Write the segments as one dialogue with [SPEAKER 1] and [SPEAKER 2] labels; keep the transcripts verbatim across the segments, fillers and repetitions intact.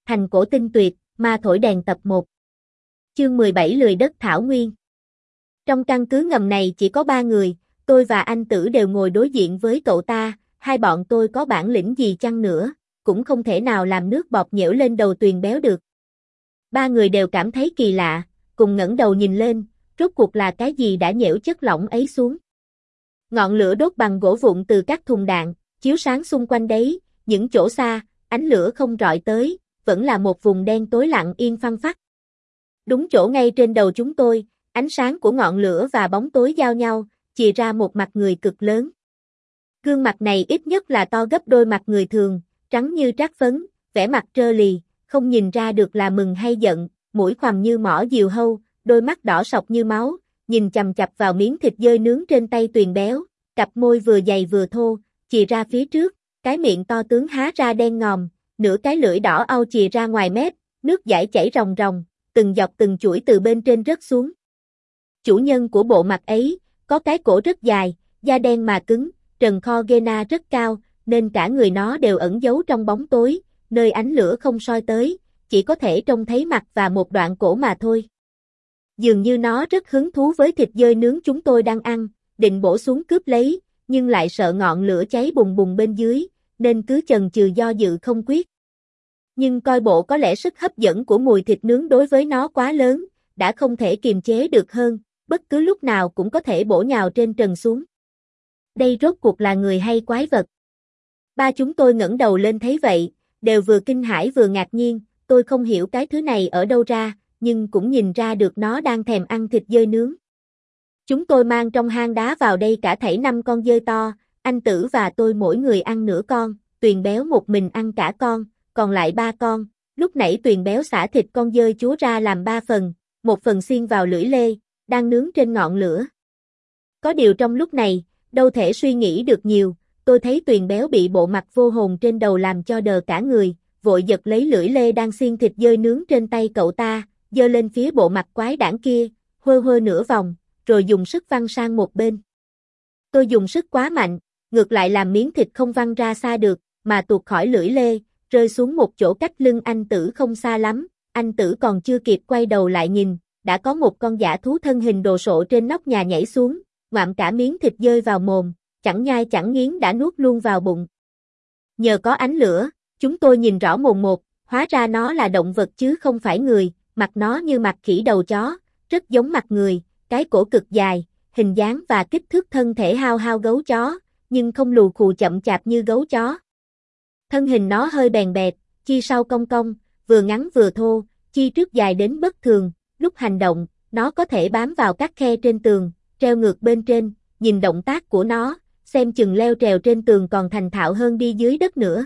[SPEAKER 1] Thành cổ tinh tuyệt, ma thổi đèn tập một. Chương mười bảy Lười đất thảo nguyên. Trong căn cứ ngầm này chỉ có ba người, tôi và anh Tử đều ngồi đối diện với cậu ta, hai bọn tôi có bản lĩnh gì chăng nữa, cũng không thể nào làm nước bọt nhễu lên đầu Tuyền béo được. Ba người đều cảm thấy kỳ lạ, cùng ngẩng đầu nhìn lên, rốt cuộc là cái gì đã nhễu chất lỏng ấy xuống. Ngọn lửa đốt bằng gỗ vụn từ các thùng đạn, chiếu sáng xung quanh đấy, những chỗ xa, ánh lửa không rọi tới, vẫn là một vùng đen tối lặng yên phăng phắc. Đúng chỗ ngay trên đầu chúng tôi, ánh sáng của ngọn lửa và bóng tối giao nhau, chì ra một mặt người cực lớn. Gương mặt này ít nhất là to gấp đôi mặt người thường, trắng như trát phấn, vẻ mặt trơ lì, không nhìn ra được là mừng hay giận, mũi khoằm như mỏ diều hâu, đôi mắt đỏ sọc như máu, nhìn chằm chằm vào miếng thịt dơi nướng trên tay Tuyền béo, cặp môi vừa dày vừa thô, chì ra phía trước, cái miệng to tướng há ra đen ngòm, nửa cái lưỡi đỏ au chì ra ngoài mép, nước dãi chảy ròng ròng, từng giọt từng chuỗi từ bên trên rớt xuống. Chủ nhân của bộ mặt ấy, có cái cổ rất dài, da đen mà cứng, trần kho gena rất cao, nên cả người nó đều ẩn giấu trong bóng tối, nơi ánh lửa không soi tới, chỉ có thể trông thấy mặt và một đoạn cổ mà thôi. Dường như nó rất hứng thú với thịt dơi nướng chúng tôi đang ăn, định bổ xuống cướp lấy, nhưng lại sợ ngọn lửa cháy bùng bùng bên dưới, nên cứ chần chừ do dự không quyết. Nhưng coi bộ có lẽ sức hấp dẫn của mùi thịt nướng đối với nó quá lớn, đã không thể kiềm chế được hơn, bất cứ lúc nào cũng có thể bổ nhào trên trần xuống. Đây rốt cuộc là người hay quái vật? Ba chúng tôi ngẩng đầu lên thấy vậy, đều vừa kinh hãi vừa ngạc nhiên, tôi không hiểu cái thứ này ở đâu ra, nhưng cũng nhìn ra được nó đang thèm ăn thịt dơi nướng. Chúng tôi mang trong hang đá vào đây cả thảy năm con dơi to, anh Tử và tôi mỗi người ăn nửa con, Tuyền béo một mình ăn cả con, còn lại ba con. Lúc nãy Tuyền béo xả thịt con dơi chúa ra làm ba phần, một phần xiên vào lưỡi lê, đang nướng trên ngọn lửa. Có điều trong lúc này, đâu thể suy nghĩ được nhiều, tôi thấy Tuyền béo bị bộ mặt vô hồn trên đầu làm cho đờ cả người, vội giật lấy lưỡi lê đang xiên thịt dơi nướng trên tay cậu ta, giơ lên phía bộ mặt quái đản kia, hơ hơ nửa vòng, rồi dùng sức văng sang một bên. Tôi dùng sức quá mạnh, ngược lại làm miếng thịt không văng ra xa được, mà tuột khỏi lưỡi lê, rơi xuống một chỗ cách lưng anh Tử không xa lắm, anh Tử còn chưa kịp quay đầu lại nhìn, đã có một con dã thú thân hình đồ sộ trên nóc nhà nhảy xuống, ngoạm cả miếng thịt dơi vào mồm, chẳng nhai chẳng nghiến đã nuốt luôn vào bụng. Nhờ có ánh lửa, chúng tôi nhìn rõ mồn một, hóa ra nó là động vật chứ không phải người, mặt nó như mặt khỉ đầu chó, rất giống mặt người, cái cổ cực dài, hình dáng và kích thước thân thể hao hao gấu chó, nhưng không lù khù chậm chạp như gấu chó. Thân hình nó hơi bèn bẹt, chi sau cong cong, vừa ngắn vừa thô, chi trước dài đến bất thường, lúc hành động, nó có thể bám vào các khe trên tường, treo ngược bên trên, nhìn động tác của nó, xem chừng leo trèo trên tường còn thành thạo hơn đi dưới đất nữa.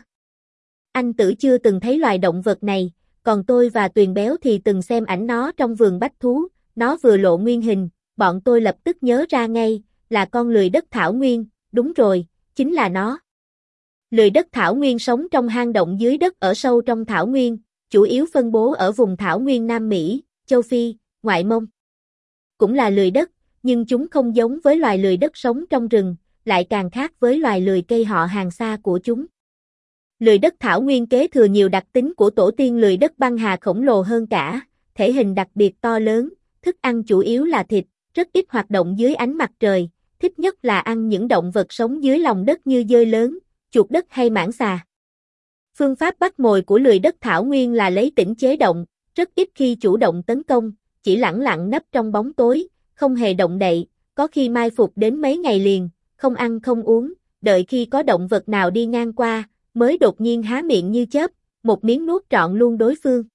[SPEAKER 1] Anh Tử chưa từng thấy loài động vật này, còn tôi và Tuyền béo thì từng xem ảnh nó trong vườn bách thú, nó vừa lộ nguyên hình, bọn tôi lập tức nhớ ra ngay, là con lười đất thảo nguyên, đúng rồi, chính là nó. Lười đất thảo nguyên sống trong hang động dưới đất ở sâu trong thảo nguyên, chủ yếu phân bố ở vùng thảo nguyên Nam Mỹ, châu Phi, ngoại mông. Cũng là lười đất, nhưng chúng không giống với loài lười đất sống trong rừng, lại càng khác với loài lười cây họ hàng xa của chúng. Lười đất thảo nguyên kế thừa nhiều đặc tính của tổ tiên lười đất băng hà khổng lồ hơn cả, thể hình đặc biệt to lớn, thức ăn chủ yếu là thịt, rất ít hoạt động dưới ánh mặt trời, thích nhất là ăn những động vật sống dưới lòng đất như dơi lớn, chuột đất hay mãng xà. Phương pháp bắt mồi của lười đất thảo nguyên là lấy tĩnh chế động, rất ít khi chủ động tấn công, chỉ lẳng lặng nấp trong bóng tối, không hề động đậy, có khi mai phục đến mấy ngày liền, không ăn không uống, đợi khi có động vật nào đi ngang qua, mới đột nhiên há miệng như chớp, một miếng nuốt trọn luôn đối phương.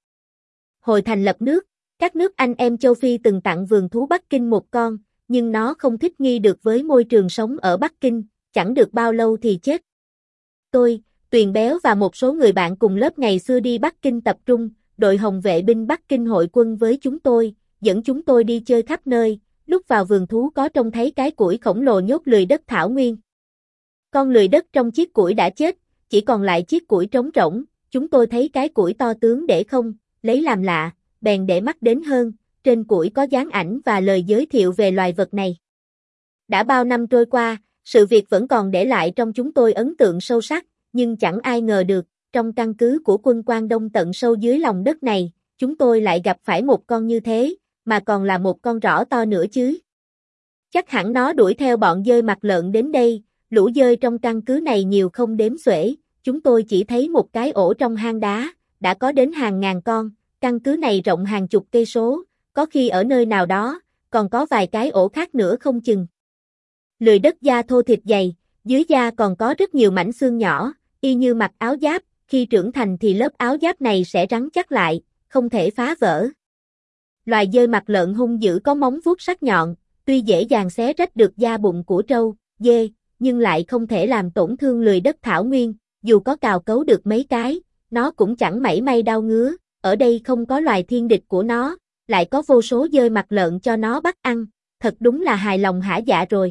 [SPEAKER 1] Hồi thành lập nước, các nước anh em châu Phi từng tặng vườn thú Bắc Kinh một con, nhưng nó không thích nghi được với môi trường sống ở Bắc Kinh, chẳng được bao lâu thì chết. Tôi, Tuyền béo và một số người bạn cùng lớp ngày xưa đi Bắc Kinh tập trung, đội Hồng vệ binh Bắc Kinh hội quân với chúng tôi, dẫn chúng tôi đi chơi khắp nơi, lúc vào vườn thú có trông thấy cái củi khổng lồ nhốt lười đất thảo nguyên. Con lười đất trong chiếc củi đã chết, chỉ còn lại chiếc củi trống rỗng, chúng tôi thấy cái củi to tướng để không, lấy làm lạ, bèn để mắt đến hơn, trên củi có dán ảnh và lời giới thiệu về loài vật này. Đã bao năm trôi qua, sự việc vẫn còn để lại trong chúng tôi ấn tượng sâu sắc, nhưng chẳng ai ngờ được, trong căn cứ của quân Quan Đông tận sâu dưới lòng đất này, chúng tôi lại gặp phải một con như thế, mà còn là một con rõ to nữa chứ. Chắc hẳn nó đuổi theo bọn dơi mặt lợn đến đây, lũ dơi trong căn cứ này nhiều không đếm xuể, chúng tôi chỉ thấy một cái ổ trong hang đá, đã có đến hàng ngàn con, căn cứ này rộng hàng chục cây số, có khi ở nơi nào đó, còn có vài cái ổ khác nữa không chừng. Lười đất da thô thịt dày, dưới da còn có rất nhiều mảnh xương nhỏ, y như mặc áo giáp, khi trưởng thành thì lớp áo giáp này sẽ rắn chắc lại, không thể phá vỡ. Loài dơi mặt lợn hung dữ có móng vuốt sắc nhọn, tuy dễ dàng xé rách được da bụng của trâu, dê, nhưng lại không thể làm tổn thương lười đất thảo nguyên, dù có cào cấu được mấy cái, nó cũng chẳng mảy may đau ngứa, ở đây không có loài thiên địch của nó, lại có vô số dơi mặt lợn cho nó bắt ăn, thật đúng là hài lòng hả dạ rồi.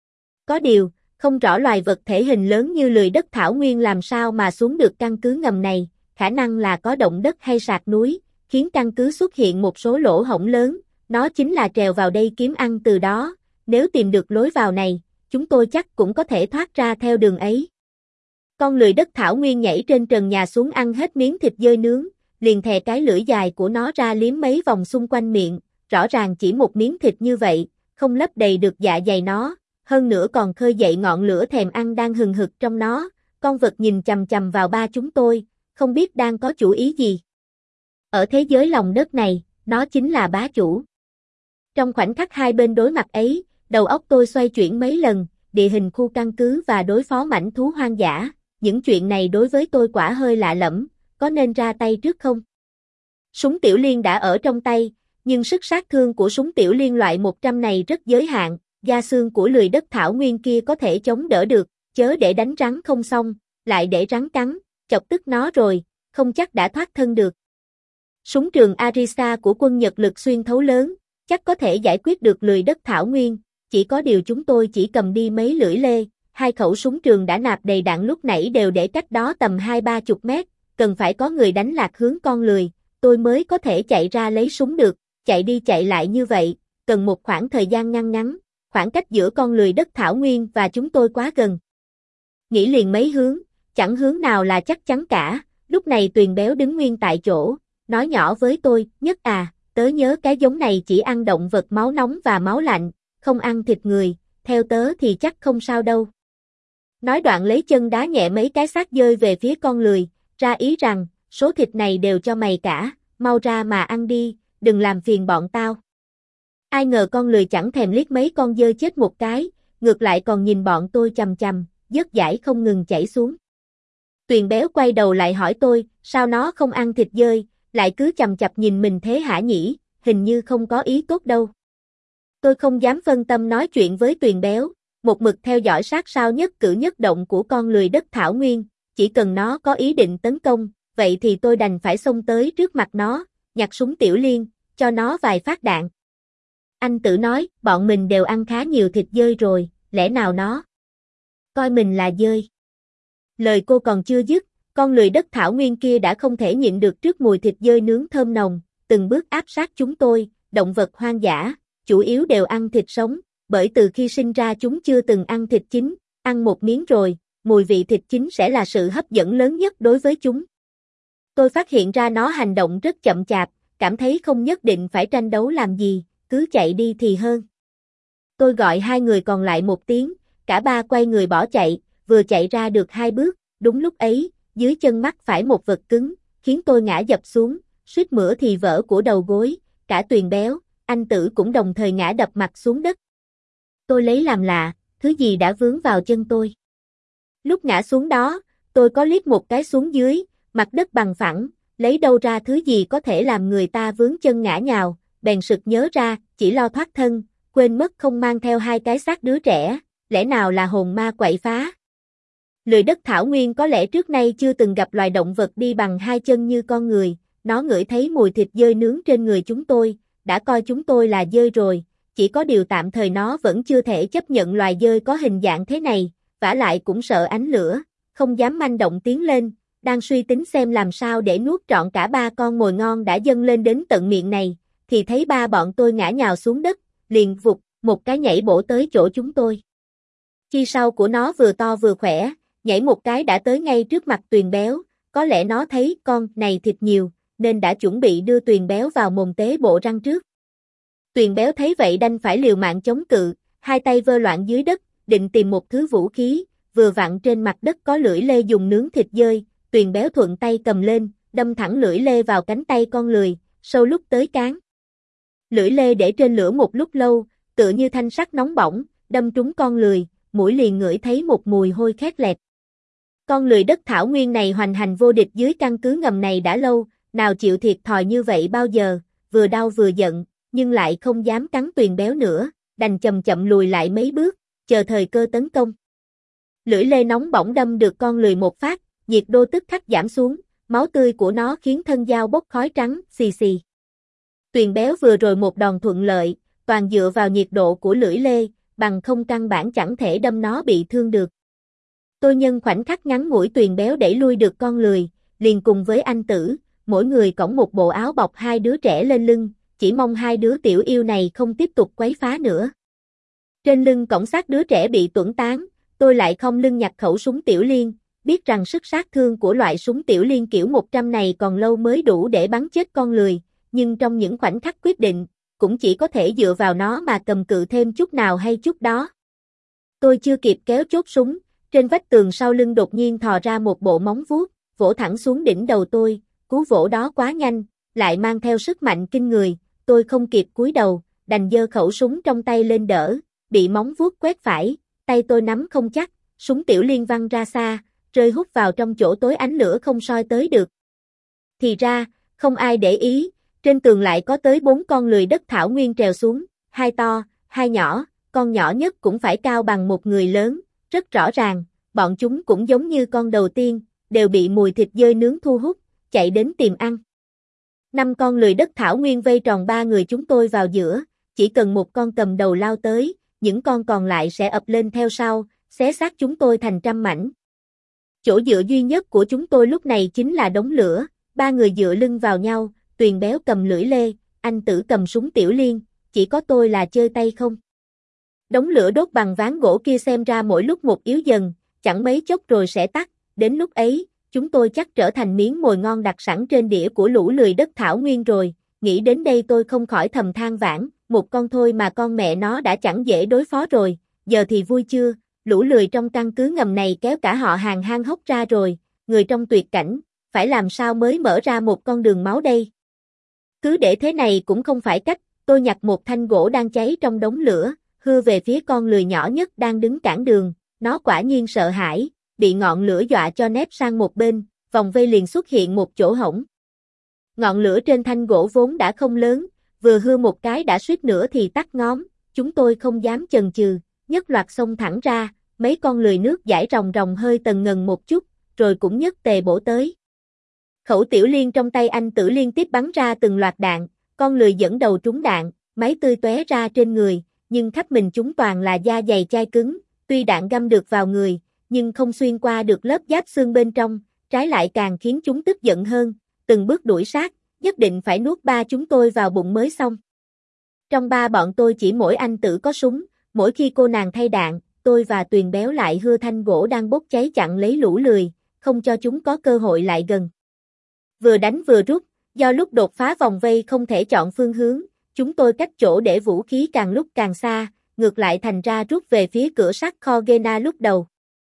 [SPEAKER 1] Có điều, không rõ loài vật thể hình lớn như lười đất thảo nguyên làm sao mà xuống được căn cứ ngầm này, khả năng là có động đất hay sạt núi, khiến căn cứ xuất hiện một số lỗ hổng lớn, nó chính là trèo vào đây kiếm ăn từ đó, nếu tìm được lối vào này, chúng tôi chắc cũng có thể thoát ra theo đường ấy. Con lười đất thảo nguyên nhảy trên trần nhà xuống ăn hết miếng thịt dơi nướng, liền thè cái lưỡi dài của nó ra liếm mấy vòng xung quanh miệng, rõ ràng chỉ một miếng thịt như vậy, không lấp đầy được dạ dày nó, hơn nữa còn khơi dậy ngọn lửa thèm ăn đang hừng hực trong nó, con vật nhìn chằm chằm vào ba chúng tôi, không biết đang có chủ ý gì. Ở thế giới lòng đất này, nó chính là bá chủ. Trong khoảnh khắc hai bên đối mặt ấy, đầu óc tôi xoay chuyển mấy lần, địa hình khu căn cứ và đối phó mãnh thú hoang dã, những chuyện này đối với tôi quả hơi lạ lẫm, có nên ra tay trước không? Súng tiểu liên đã ở trong tay, nhưng sức sát thương của súng tiểu liên loại một trăm này rất giới hạn, da xương của lười đất thảo nguyên kia có thể chống đỡ được, chớ để đánh rắn không xong, lại để rắn cắn, chọc tức nó rồi, không chắc đã thoát thân được. Súng trường Arisa của quân Nhật lực xuyên thấu lớn, chắc có thể giải quyết được lười đất thảo nguyên, chỉ có điều chúng tôi chỉ cầm đi mấy lưỡi lê, hai khẩu súng trường đã nạp đầy đạn lúc nãy đều để cách đó tầm hai ba chục mét, cần phải có người đánh lạc hướng con lười, tôi mới có thể chạy ra lấy súng được, chạy đi chạy lại như vậy, cần một khoảng thời gian ngăn ngắn, khoảng cách giữa con lười đất thảo nguyên và chúng tôi quá gần. Nghĩ liền mấy hướng, chẳng hướng nào là chắc chắn cả, lúc này Tuyền béo đứng nguyên tại chỗ, nói nhỏ với tôi, Nhất à, tớ nhớ cái giống này chỉ ăn động vật máu nóng và máu lạnh, không ăn thịt người, theo tớ thì chắc không sao đâu. Nói đoạn lấy chân đá nhẹ mấy cái xác dơi về phía con lười, ra ý rằng, số thịt này đều cho mày cả, mau ra mà ăn đi, đừng làm phiền bọn tao. Ai ngờ con lười chẳng thèm liếc mấy con dơi chết một cái, ngược lại còn nhìn bọn tôi chằm chằm, dớt dãi không ngừng chảy xuống. Tuyền béo quay đầu lại hỏi tôi, sao nó không ăn thịt dơi, lại cứ chằm chằm nhìn mình thế hả nhỉ, hình như không có ý tốt đâu. Tôi không dám phân tâm nói chuyện với Tuyền béo, một mực theo dõi sát sao nhất cử nhất động của con lười đất thảo nguyên, chỉ cần nó có ý định tấn công, vậy thì tôi đành phải xông tới trước mặt nó, nhặt súng tiểu liên, cho nó vài phát đạn. Anh Tử nói, bọn mình đều ăn khá nhiều thịt dơi rồi, lẽ nào nó coi mình là dơi. Lời cô còn chưa dứt, con lười đất thảo nguyên kia đã không thể nhịn được trước mùi thịt dơi nướng thơm nồng, từng bước áp sát chúng tôi, động vật hoang dã, chủ yếu đều ăn thịt sống, bởi từ khi sinh ra chúng chưa từng ăn thịt chín, ăn một miếng rồi, mùi vị thịt chín sẽ là sự hấp dẫn lớn nhất đối với chúng. Tôi phát hiện ra nó hành động rất chậm chạp, cảm thấy không nhất định phải tranh đấu làm gì, cứ chạy đi thì hơn. Tôi gọi hai người còn lại một tiếng, cả ba quay người bỏ chạy, vừa chạy ra được hai bước, đúng lúc ấy, dưới chân mắc phải một vật cứng, khiến tôi ngã dập xuống, suýt nữa thì vỡ của đầu gối, cả Tuyền béo, anh Tử cũng đồng thời ngã đập mặt xuống đất. Tôi lấy làm lạ, thứ gì đã vướng vào chân tôi. Lúc ngã xuống đó, tôi có liếc một cái xuống dưới, mặt đất bằng phẳng, lấy đâu ra thứ gì có thể làm người ta vướng chân ngã nhào, bèn sực nhớ ra, chỉ lo thoát thân, quên mất không mang theo hai cái xác đứa trẻ, lẽ nào là hồn ma quậy phá. Lười đất thảo nguyên có lẽ trước nay chưa từng gặp loài động vật đi bằng hai chân như con người, nó ngửi thấy mùi thịt dơi nướng trên người chúng tôi, đã coi chúng tôi là dơi rồi, chỉ có điều tạm thời nó vẫn chưa thể chấp nhận loài dơi có hình dạng thế này, vả lại cũng sợ ánh lửa, không dám manh động tiến lên, đang suy tính xem làm sao để nuốt trọn cả ba con mồi ngon đã dâng lên đến tận miệng này, thì thấy ba bọn tôi ngã nhào xuống đất, liền vụt, một cái nhảy bổ tới chỗ chúng tôi. Chi sau của nó vừa to vừa khỏe, nhảy một cái đã tới ngay trước mặt Tuyền béo, có lẽ nó thấy con này thịt nhiều, nên đã chuẩn bị đưa Tuyền Béo vào mồm tế bộ răng trước. Tuyền Béo thấy vậy đành phải liều mạng chống cự, hai tay vơ loạn dưới đất, định tìm một thứ vũ khí, vừa vặn trên mặt đất có lưỡi lê dùng nướng thịt dơi, Tuyền Béo thuận tay cầm lên, đâm thẳng lưỡi lê vào cánh tay con lười, sâu lúc tới cán. Lưỡi lê để trên lửa một lúc lâu, tựa như thanh sắt nóng bỏng, đâm trúng con lười, mũi liền ngửi thấy một mùi hôi khét lẹt. Con lười đất thảo nguyên này hoành hành vô địch dưới căn cứ ngầm này đã lâu, nào chịu thiệt thòi như vậy bao giờ, vừa đau vừa giận, nhưng lại không dám cắn Tuyền Béo nữa, đành chậm chậm lùi lại mấy bước, chờ thời cơ tấn công. Lưỡi lê nóng bỏng đâm được con lười một phát, nhiệt độ tức khắc giảm xuống, máu tươi của nó khiến thân dao bốc khói trắng, xì xì. Tuyền Béo vừa rồi một đòn thuận lợi, toàn dựa vào nhiệt độ của lưỡi lê, bằng không căn bản chẳng thể đâm nó bị thương được. Tôi nhân khoảnh khắc ngắn ngủi Tuyền Béo đẩy lui được con lười, liền cùng với anh Tử, mỗi người cõng một bộ áo bọc hai đứa trẻ lên lưng, chỉ mong hai đứa tiểu yêu này không tiếp tục quấy phá nữa. Trên lưng cõng xác đứa trẻ bị tuẫn tán, tôi lại không lưng nhặt khẩu súng tiểu liên, biết rằng sức sát thương của loại súng tiểu liên kiểu một trăm này còn lâu mới đủ để bắn chết con lười, nhưng trong những khoảnh khắc quyết định, cũng chỉ có thể dựa vào nó mà cầm cự thêm chút nào hay chút đó. Tôi chưa kịp kéo chốt súng, trên vách tường sau lưng đột nhiên thò ra một bộ móng vuốt, vỗ thẳng xuống đỉnh đầu tôi, cú vỗ đó quá nhanh, lại mang theo sức mạnh kinh người, tôi không kịp cúi đầu, đành giơ khẩu súng trong tay lên đỡ, bị móng vuốt quét phải, tay tôi nắm không chắc, súng tiểu liên văng ra xa, rơi hút vào trong chỗ tối ánh lửa không soi tới được. Thì ra, không ai để ý, trên tường lại có tới bốn con lười đất thảo nguyên trèo xuống, hai to, hai nhỏ, con nhỏ nhất cũng phải cao bằng một người lớn, rất rõ ràng, bọn chúng cũng giống như con đầu tiên, đều bị mùi thịt dơi nướng thu hút, chạy đến tìm ăn. Năm con lười đất thảo nguyên vây tròn ba người chúng tôi vào giữa, chỉ cần một con cầm đầu lao tới, những con còn lại sẽ ập lên theo sau, xé xác chúng tôi thành trăm mảnh. Chỗ dựa duy nhất của chúng tôi lúc này chính là đống lửa, ba người dựa lưng vào nhau, Tuyền Béo cầm lưỡi lê, anh Tử cầm súng tiểu liên, chỉ có tôi là chơi tay không. Đống lửa đốt bằng ván gỗ kia xem ra mỗi lúc một yếu dần, chẳng mấy chốc rồi sẽ tắt, đến lúc ấy, chúng tôi chắc trở thành miếng mồi ngon đặc sẵn trên đĩa của lũ lười đất thảo nguyên rồi, nghĩ đến đây tôi không khỏi thầm than vãn, một con thôi mà con mẹ nó đã chẳng dễ đối phó rồi, giờ thì vui chưa, lũ lười trong căn cứ ngầm này kéo cả họ hàng hang hốc ra rồi, người trong tuyệt cảnh, phải làm sao mới mở ra một con đường máu đây. Cứ để thế này cũng không phải cách, tôi nhặt một thanh gỗ đang cháy trong đống lửa, hưa về phía con lười nhỏ nhất đang đứng cản đường, nó quả nhiên sợ hãi, bị ngọn lửa dọa cho nép sang một bên, vòng vây liền xuất hiện một chỗ hổng. Ngọn lửa trên thanh gỗ vốn đã không lớn, vừa hưa một cái đã suýt nữa thì tắt ngóm, chúng tôi không dám chần chừ, nhất loạt xông thẳng ra, mấy con lười nước dãi ròng ròng hơi tần ngần một chút, rồi cũng nhất tề bổ tới. Khẩu tiểu liên trong tay anh Tử liên tiếp bắn ra từng loạt đạn, con lười dẫn đầu trúng đạn, máy tươi tóe ra trên người, nhưng khắp mình chúng toàn là da dày chai cứng, tuy đạn găm được vào người, nhưng không xuyên qua được lớp giáp xương bên trong, trái lại càng khiến chúng tức giận hơn, từng bước đuổi sát, nhất định phải nuốt ba chúng tôi vào bụng mới xong. Trong ba bọn tôi chỉ mỗi anh Tử có súng, mỗi khi cô nàng thay đạn, tôi và Tuyền Béo lại hưa thanh gỗ đang bốc cháy chặn lấy lũ lười, không cho chúng có cơ hội lại gần. Vừa đánh vừa rút, do lúc đột phá vòng vây không thể chọn phương hướng, chúng tôi cách chỗ để vũ khí càng lúc càng xa, ngược lại thành ra rút về phía cửa sắt kho Gena lúc đầu.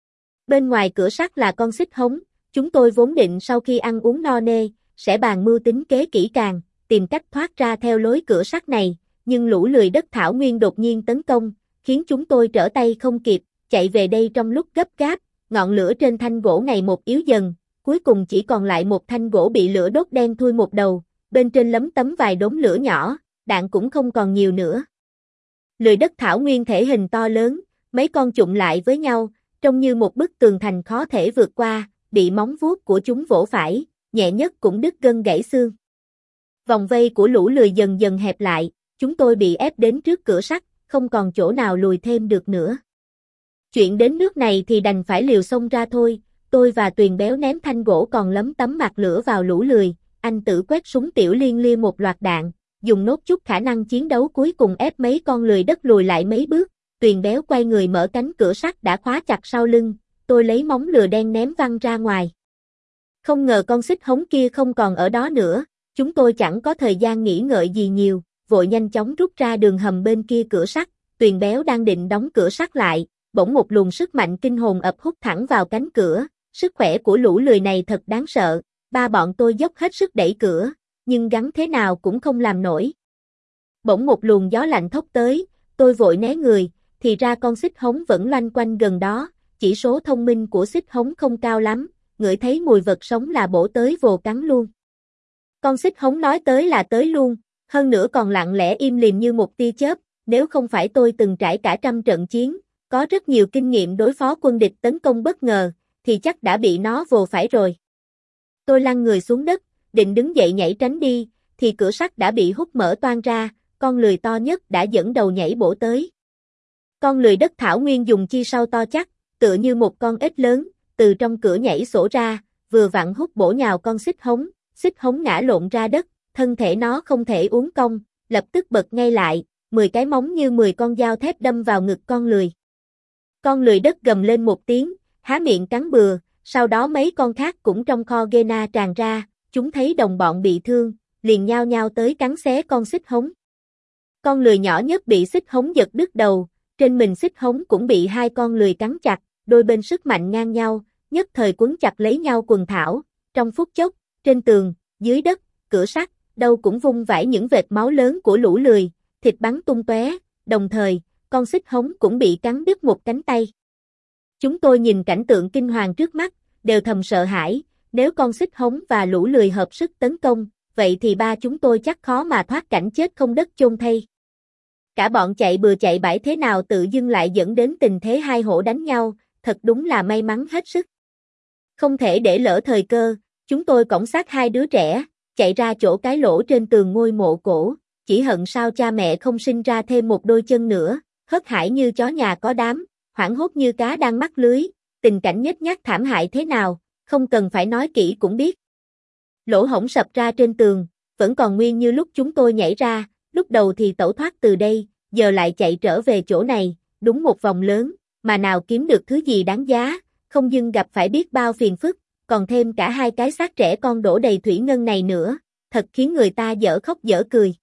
[SPEAKER 1] Bên ngoài cửa sắt là con xích hống, chúng tôi vốn định sau khi ăn uống no nê, sẽ bàn mưu tính kế kỹ càng, tìm cách thoát ra theo lối cửa sắt này, nhưng lũ lười đất thảo nguyên đột nhiên tấn công, khiến chúng tôi trở tay không kịp, chạy về đây trong lúc gấp gáp, ngọn lửa trên thanh gỗ ngày một yếu dần, cuối cùng chỉ còn lại một thanh gỗ bị lửa đốt đen thui một đầu, bên trên lấm tấm vài đốm lửa nhỏ, đạn cũng không còn nhiều nữa. Lười đất thảo nguyên thể hình to lớn, mấy con chụm lại với nhau, trông như một bức tường thành khó thể vượt qua, bị móng vuốt của chúng vỗ phải, nhẹ nhất cũng đứt gân gãy xương. Vòng vây của lũ lười dần dần hẹp lại, chúng tôi bị ép đến trước cửa sắt, không còn chỗ nào lùi thêm được nữa. Chuyện đến nước này thì đành phải liều xông ra thôi, tôi và Tuyền Béo ném thanh gỗ còn lấm tấm mặt lửa vào lũ lười, anh Tử quét súng tiểu liên lia một loạt đạn, dùng nốt chút khả năng chiến đấu cuối cùng ép mấy con lười đất lùi lại mấy bước, Tuyền Béo quay người mở cánh cửa sắt đã khóa chặt sau lưng, tôi lấy móng lừa đen ném văng ra ngoài. Không ngờ con xích hống kia không còn ở đó nữa, chúng tôi chẳng có thời gian nghĩ ngợi gì nhiều, vội nhanh chóng rút ra đường hầm bên kia cửa sắt, Tuyền Béo đang định đóng cửa sắt lại, bỗng một luồng sức mạnh kinh hồn ập hút thẳng vào cánh cửa, sức khỏe của lũ lười này thật đáng sợ, ba bọn tôi dốc hết sức đẩy cửa, nhưng gắng thế nào cũng không làm nổi. Bỗng một luồng gió lạnh thốc tới, tôi vội né người, thì ra con xích hống vẫn loanh quanh gần đó, chỉ số thông minh của xích hống không cao lắm, ngửi thấy mùi vật sống là bổ tới vồ cắn luôn. Con xích hống nói tới là tới luôn, hơn nữa còn lặng lẽ im lìm như một tia chớp, nếu không phải tôi từng trải cả trăm trận chiến, có rất nhiều kinh nghiệm đối phó quân địch tấn công bất ngờ, thì chắc đã bị nó vồ phải rồi. Tôi lăn người xuống đất, định đứng dậy nhảy tránh đi, thì cửa sắt đã bị hút mở toang ra, con lười to nhất đã dẫn đầu nhảy bổ tới. Con lười đất thảo nguyên dùng chi sau to chắc, tựa như một con ếch lớn, từ trong cửa nhảy sổ ra, vừa vặn hút bổ nhào con xích hống, xích hống ngã lộn ra đất, thân thể nó không thể uốn cong, lập tức bật ngay lại, mười cái móng như mười con dao thép đâm vào ngực con lười. Con lười đất gầm lên một tiếng, há miệng cắn bừa, sau đó mấy con khác cũng trong kho Gena tràn ra, chúng thấy đồng bọn bị thương, liền nhao nhao tới cắn xé con xích hống. Con lười nhỏ nhất bị xích hống giật đứt đầu, trên mình xích hống cũng bị hai con lười cắn chặt, đôi bên sức mạnh ngang nhau, nhất thời quấn chặt lấy nhau quần thảo, trong phút chốc, trên tường, dưới đất, cửa sắt, đâu cũng vung vãi những vệt máu lớn của lũ lười, thịt bắn tung tóe, đồng thời, con xích hống cũng bị cắn đứt một cánh tay. Chúng tôi nhìn cảnh tượng kinh hoàng trước mắt, đều thầm sợ hãi, nếu con xích hống và lũ lười hợp sức tấn công, vậy thì ba chúng tôi chắc khó mà thoát cảnh chết không đất chôn thây. Cả bọn chạy bừa chạy bãi thế nào tự dưng lại dẫn đến tình thế hai hổ đánh nhau, thật đúng là may mắn hết sức. Không thể để lỡ thời cơ, chúng tôi cõng xác hai đứa trẻ, chạy ra chỗ cái lỗ trên tường ngôi mộ cổ, chỉ hận sao cha mẹ không sinh ra thêm một đôi chân nữa, hớt hải như chó nhà có đám, hoảng hốt như cá đang mắc lưới, tình cảnh nhếch nhác thảm hại thế nào, không cần phải nói kỹ cũng biết. Lỗ hổng sập ra trên tường, vẫn còn nguyên như lúc chúng tôi nhảy ra, lúc đầu thì tẩu thoát từ đây, giờ lại chạy trở về chỗ này, đúng một vòng lớn, mà nào kiếm được thứ gì đáng giá, không dưng gặp phải biết bao phiền phức, còn thêm cả hai cái xác trẻ con đổ đầy thủy ngân này nữa, thật khiến người ta dở khóc dở cười.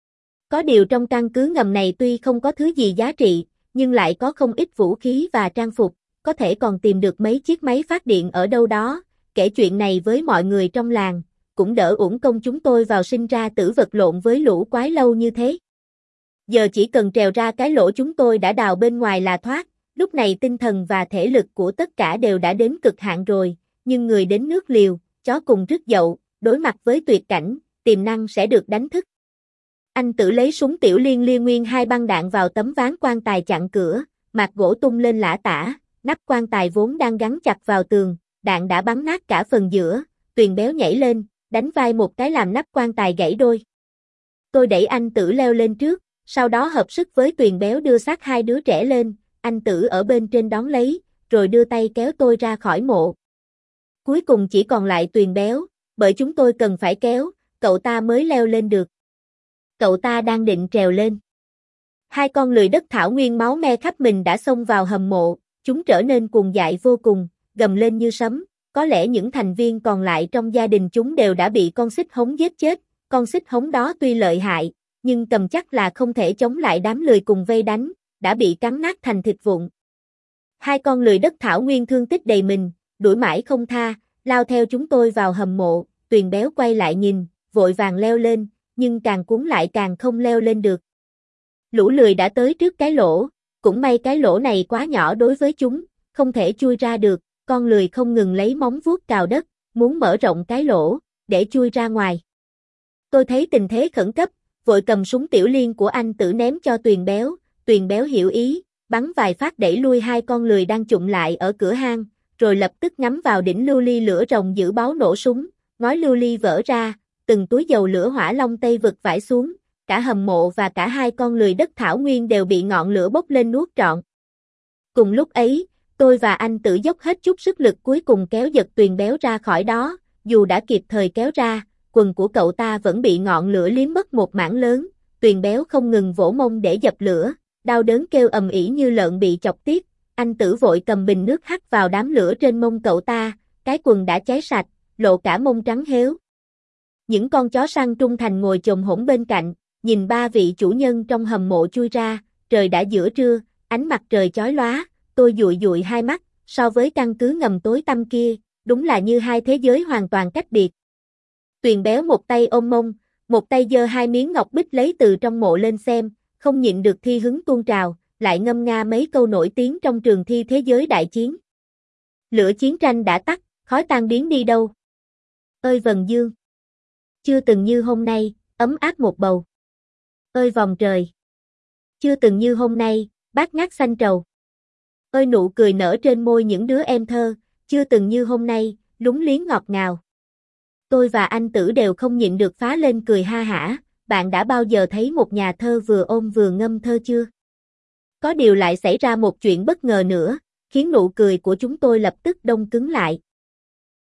[SPEAKER 1] Có điều trong căn cứ ngầm này tuy không có thứ gì giá trị, nhưng lại có không ít vũ khí và trang phục, có thể còn tìm được mấy chiếc máy phát điện ở đâu đó, kể chuyện này với mọi người trong làng, cũng đỡ uổng công chúng tôi vào sinh ra tử vật lộn với lũ quái lâu như thế. Giờ chỉ cần trèo ra cái lỗ chúng tôi đã đào bên ngoài là thoát, lúc này tinh thần và thể lực của tất cả đều đã đến cực hạn rồi, nhưng người đến nước liều, chó cùng rứt dậu, đối mặt với tuyệt cảnh, tiềm năng sẽ được đánh thức. Anh Tử lấy súng tiểu liên liên nguyên hai băng đạn vào tấm ván quan tài chặn cửa, mặt gỗ tung lên lả tả, nắp quan tài vốn đang gắn chặt vào tường, đạn đã bắn nát cả phần giữa, Tuyền Béo nhảy lên, đánh vai một cái làm nắp quan tài gãy đôi. Tôi đẩy anh Tử leo lên trước, sau đó hợp sức với Tuyền Béo đưa xác hai đứa trẻ lên, anh Tử ở bên trên đón lấy, rồi đưa tay kéo tôi ra khỏi mộ. Cuối cùng chỉ còn lại Tuyền Béo, bởi chúng tôi cần phải kéo, cậu ta mới leo lên được. Cậu ta đang định trèo lên. Hai con lười đất thảo nguyên máu me khắp mình đã xông vào hầm mộ, chúng trở nên cuồng dại vô cùng, gầm lên như sấm, có lẽ những thành viên còn lại trong gia đình chúng đều đã bị con xích hống giết chết, con xích hống đó tuy lợi hại, nhưng cầm chắc là không thể chống lại đám lười cùng vây đánh, đã bị cắn nát thành thịt vụn. Hai con lười đất thảo nguyên thương tích đầy mình, đuổi mãi không tha, lao theo chúng tôi vào hầm mộ, Tuyền Béo quay lại nhìn, vội vàng leo lên, nhưng càng cuốn lại càng không leo lên được. Lũ lười đã tới trước cái lỗ, cũng may cái lỗ này quá nhỏ đối với chúng, không thể chui ra được, con lười không ngừng lấy móng vuốt cào đất, muốn mở rộng cái lỗ, để chui ra ngoài. Tôi thấy tình thế khẩn cấp, vội cầm súng tiểu liên của anh Tử ném cho Tuyền Béo, Tuyền Béo hiểu ý, bắn vài phát đẩy lui hai con lười đang chụm lại ở cửa hang, rồi lập tức ngắm vào đỉnh lưu ly lửa rồng giữ báo nổ súng, ngói lưu ly vỡ ra, từng túi dầu lửa hỏa long tây vực vãi xuống, cả hầm mộ và cả hai con lười đất thảo nguyên đều bị ngọn lửa bốc lên nuốt trọn. Cùng lúc ấy, tôi và anh Tử dốc hết chút sức lực cuối cùng kéo giật Tuyền Béo ra khỏi đó, dù đã kịp thời kéo ra, quần của cậu ta vẫn bị ngọn lửa liếm mất một mảng lớn, Tuyền Béo không ngừng vỗ mông để dập lửa, đau đớn kêu ầm ĩ như lợn bị chọc tiết, anh Tử vội cầm bình nước hắt vào đám lửa trên mông cậu ta, cái quần đã cháy sạch, lộ cả mông trắng héo. Những con chó săn trung thành ngồi chồm hổm bên cạnh, nhìn ba vị chủ nhân trong hầm mộ chui ra, trời đã giữa trưa, ánh mặt trời chói lóa, tôi dụi dụi hai mắt, so với căn cứ ngầm tối tăm kia, đúng là như hai thế giới hoàn toàn cách biệt. Tuyền béo một tay ôm mông, một tay giơ hai miếng ngọc bích lấy từ trong mộ lên xem, không nhịn được thi hứng tuôn trào, lại ngâm nga mấy câu nổi tiếng trong trường thi thế giới đại chiến. Lửa chiến tranh đã tắt, khói tan biến đi đâu? Ơi vầng dương! Chưa từng như hôm nay, ấm áp một bầu. Ơi vòng trời! Chưa từng như hôm nay, bát ngát xanh trầu. Ơi nụ cười nở trên môi những đứa em thơ, chưa từng như hôm nay, lúng liếng ngọt ngào. Tôi và anh Tử đều không nhịn được phá lên cười ha hả, bạn đã bao giờ thấy một nhà thơ vừa ôm vừa ngâm thơ chưa? Có điều lại xảy ra một chuyện bất ngờ nữa, khiến nụ cười của chúng tôi lập tức đông cứng lại.